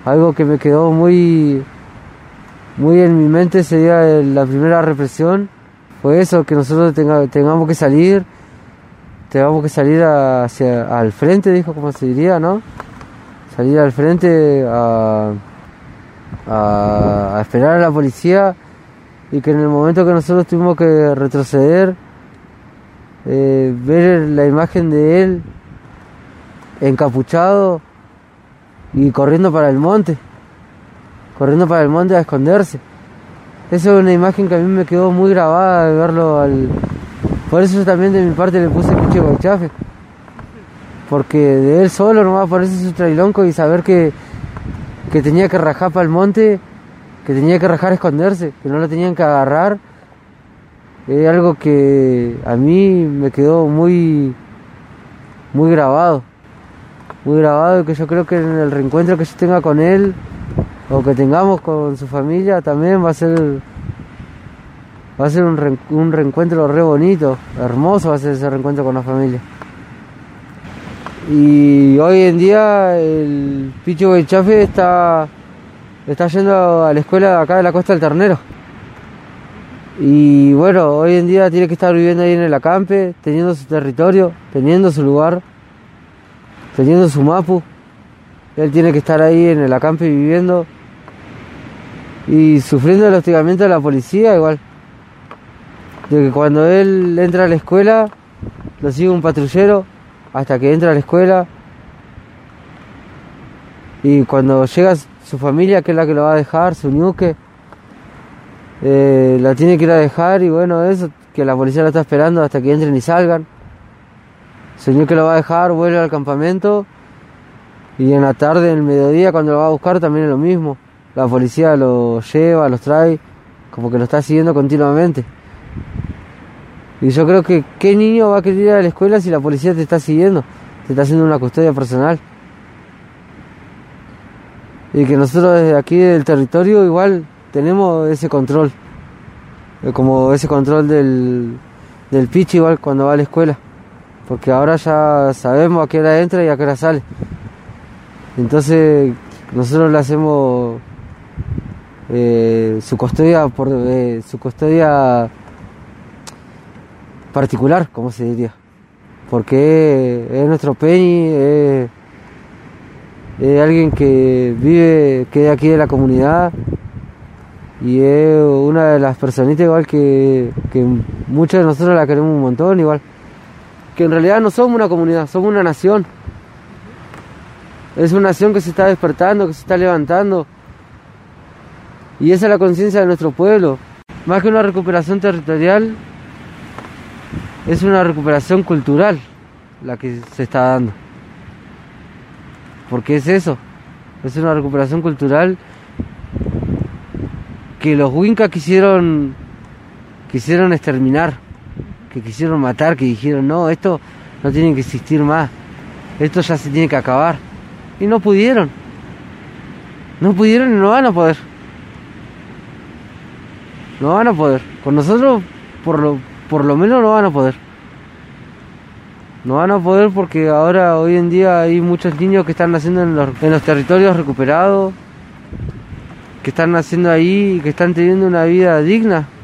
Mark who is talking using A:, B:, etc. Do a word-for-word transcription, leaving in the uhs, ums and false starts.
A: algo que me quedó muy, muy en mi mente sería la primera represión. Fue eso, que nosotros tenga, tengamos que salir, tengamos que salir hacia, al frente, dijo, como se diría, ¿no? Salir al frente a, a, a esperar a la policía, y que en el momento que nosotros tuvimos que retroceder, eh, ver la imagen de él encapuchado y corriendo para el monte, corriendo para el monte a esconderse. Esa es una imagen que a mí me quedó muy grabada de verlo al... Por eso yo también de mi parte le puse Pichi Guaychafe, porque de él solo nomás ponerse su trailonco y saber que, que tenía que rajar para el monte, que tenía que rajar a esconderse, que no lo tenían que agarrar, es algo que a mí me quedó muy, muy grabado, muy grabado, y que yo creo que en el reencuentro que yo tenga con él, o que tengamos con su familia, también va a ser va a ser un, re, un reencuentro re bonito, hermoso va a ser ese reencuentro con la familia. Y hoy en día el Pichi Guaychafe está está yendo a la escuela de acá de la Costa del Ternero, y bueno, hoy en día tiene que estar viviendo ahí en el acampe, teniendo su territorio, teniendo su lugar, teniendo su mapu. Él tiene que estar ahí en el acampe viviendo y sufriendo el hostigamiento de la policía, igual. De que cuando él entra a la escuela, lo sigue un patrullero hasta que entra a la escuela. Y cuando llega su familia, que es la que lo va a dejar, su ñuque, eh, la tiene que ir a dejar, y bueno, eso, que la policía lo está esperando hasta que entren y salgan. Su ñuque lo va a dejar, vuelve al campamento. Y en la tarde, en el mediodía, cuando lo va a buscar, también es lo mismo. La policía lo lleva, los trae, como que lo está siguiendo continuamente. Y yo creo que, ¿qué niño va a querer ir a la escuela si la policía te está siguiendo? Te está haciendo una custodia personal. Y que nosotros desde aquí del territorio igual tenemos ese control. Como ese control del, del Pichi igual cuando va a la escuela. Porque ahora ya sabemos a qué hora entra y a qué hora sale. Entonces nosotros le hacemos eh, su custodia por eh, su custodia particular, como se diría, porque es nuestro Peñi, es, es alguien que vive, que es aquí de la comunidad, y es una de las personitas igual que, que muchos de nosotros la queremos un montón, igual que en realidad no somos una comunidad, somos una nación. Es una nación que se está despertando, que se está levantando. Y esa es la conciencia de nuestro pueblo. Más que una recuperación territorial, es una recuperación cultural la que se está dando. Porque es eso. Es una recuperación cultural que los Huincas quisieron, quisieron exterminar, que quisieron matar, que dijeron, no, esto no tiene que existir más. Esto ya se tiene que acabar. Y no pudieron. No pudieron y no van a poder. No van a poder. Con nosotros, por lo, por lo menos, no van a poder. No van a poder porque ahora, hoy en día, hay muchos niños que están naciendo en los, en los territorios recuperados, que están naciendo ahí y que están teniendo una vida digna.